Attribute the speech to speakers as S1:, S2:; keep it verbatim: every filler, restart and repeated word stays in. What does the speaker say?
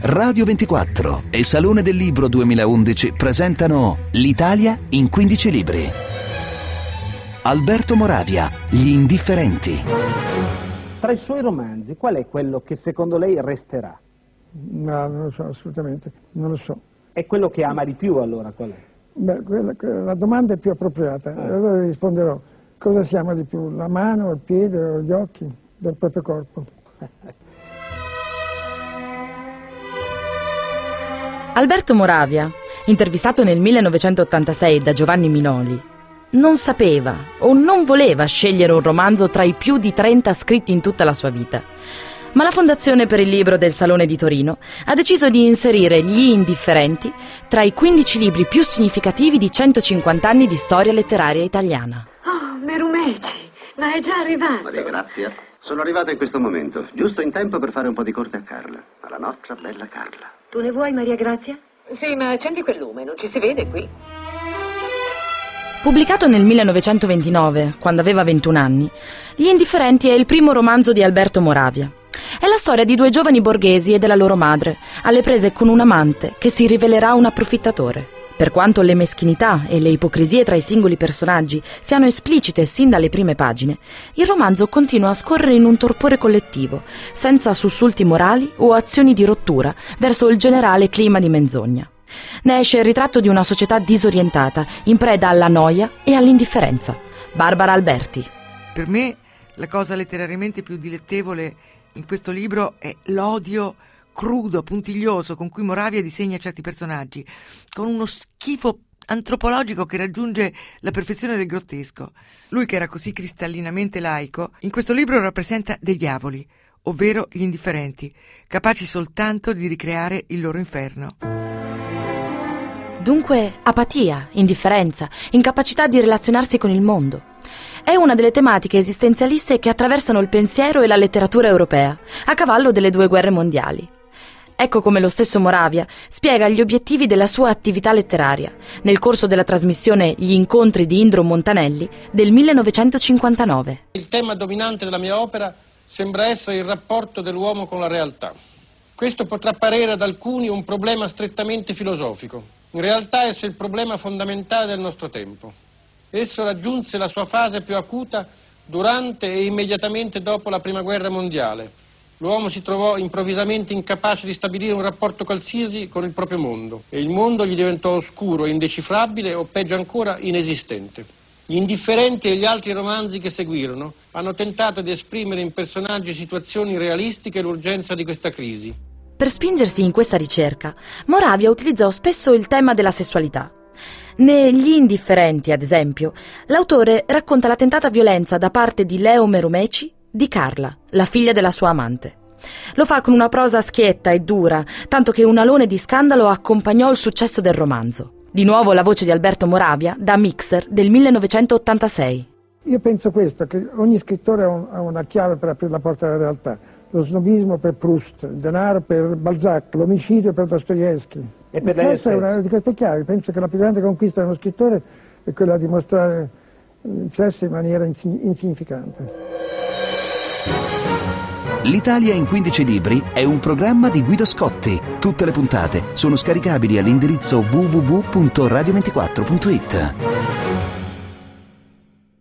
S1: Radio ventiquattro e Salone del Libro duemilaundici presentano L'Italia in quindici libri. Alberto Moravia, Gli indifferenti.
S2: Tra i suoi romanzi, qual è quello che secondo lei resterà?
S3: No, non lo so, assolutamente, non lo so.
S2: È quello che ama di più, allora, qual è?
S3: Beh, quella, la domanda è più appropriata. Ah. Allora risponderò, cosa si ama di più? La mano, il piede o gli occhi del proprio corpo?
S4: Alberto Moravia, intervistato nel millenovecentottantasei da Giovanni Minoli, non sapeva o non voleva scegliere un romanzo tra i più di trenta scritti in tutta la sua vita. Ma la Fondazione per il Libro del Salone di Torino ha deciso di inserire Gli indifferenti tra i quindici libri più significativi di centocinquanta anni di storia letteraria italiana.
S5: Oh, Merumeci, ma è già arrivato.
S6: Maria Grazia, sono arrivato in questo momento, giusto in tempo per fare un po' di corte a Carla, alla nostra bella Carla.
S5: Tu ne vuoi, Maria Grazia?
S7: Sì, ma accendi quel lume, non ci si vede qui.
S4: Pubblicato nel millenovecentoventinove, quando aveva ventuno anni, Gli indifferenti è il primo romanzo di Alberto Moravia. È la storia di due giovani borghesi e della loro madre, alle prese con un amante che si rivelerà un approfittatore. Per quanto le meschinità e le ipocrisie tra i singoli personaggi siano esplicite sin dalle prime pagine, il romanzo continua a scorrere in un torpore collettivo, senza sussulti morali o azioni di rottura verso il generale clima di menzogna. Ne esce il ritratto di una società disorientata, in preda alla noia e all'indifferenza. Barbara Alberti.
S8: Per me la cosa letterariamente più dilettevole in questo libro è l'odio crudo, puntiglioso con cui Moravia disegna certi personaggi, con uno schifo antropologico che raggiunge la perfezione del grottesco. Lui, che era così cristallinamente laico, in questo libro rappresenta dei diavoli, ovvero gli indifferenti, capaci soltanto di ricreare il loro inferno.
S4: Dunque, apatia, indifferenza, incapacità di relazionarsi con il mondo. È una delle tematiche esistenzialiste che attraversano il pensiero e la letteratura europea, a cavallo delle due guerre mondiali. Ecco come lo stesso Moravia spiega gli obiettivi della sua attività letteraria nel corso della trasmissione Gli incontri di Indro Montanelli del millenovecentocinquantanove.
S9: Il tema dominante della mia opera sembra essere il rapporto dell'uomo con la realtà. Questo potrà parere ad alcuni un problema strettamente filosofico. In realtà esso è il problema fondamentale del nostro tempo. Esso raggiunse la sua fase più acuta durante e immediatamente dopo la Prima Guerra Mondiale. L'uomo si trovò improvvisamente incapace di stabilire un rapporto qualsiasi con il proprio mondo e il mondo gli diventò oscuro, indecifrabile o peggio ancora inesistente. Gli indifferenti e gli altri romanzi che seguirono hanno tentato di esprimere in personaggi e situazioni realistiche l'urgenza di questa crisi.
S4: Per spingersi in questa ricerca, Moravia utilizzò spesso il tema della sessualità. Negli indifferenti, ad esempio, l'autore racconta la tentata violenza da parte di Leo Merumeci di Carla, la figlia della sua amante. Lo fa con una prosa schietta e dura, tanto che un alone di scandalo accompagnò il successo del romanzo. Di nuovo la voce di Alberto Moravia da Mixer del millenovecentottantasei.
S3: Io penso questo, che ogni scrittore ha, un, ha una chiave per aprire la porta alla realtà. Lo snobismo per Proust, il denaro per Balzac, l'omicidio per Dostoevsky.
S2: E per lei
S3: è una di queste chiavi. Penso che la più grande conquista di uno scrittore è quella di mostrare il sesso in maniera insignificante.
S1: L'Italia in quindici libri è un programma di Guido Scotti. Tutte le puntate sono scaricabili all'indirizzo w w w punto radio ventiquattro punto it.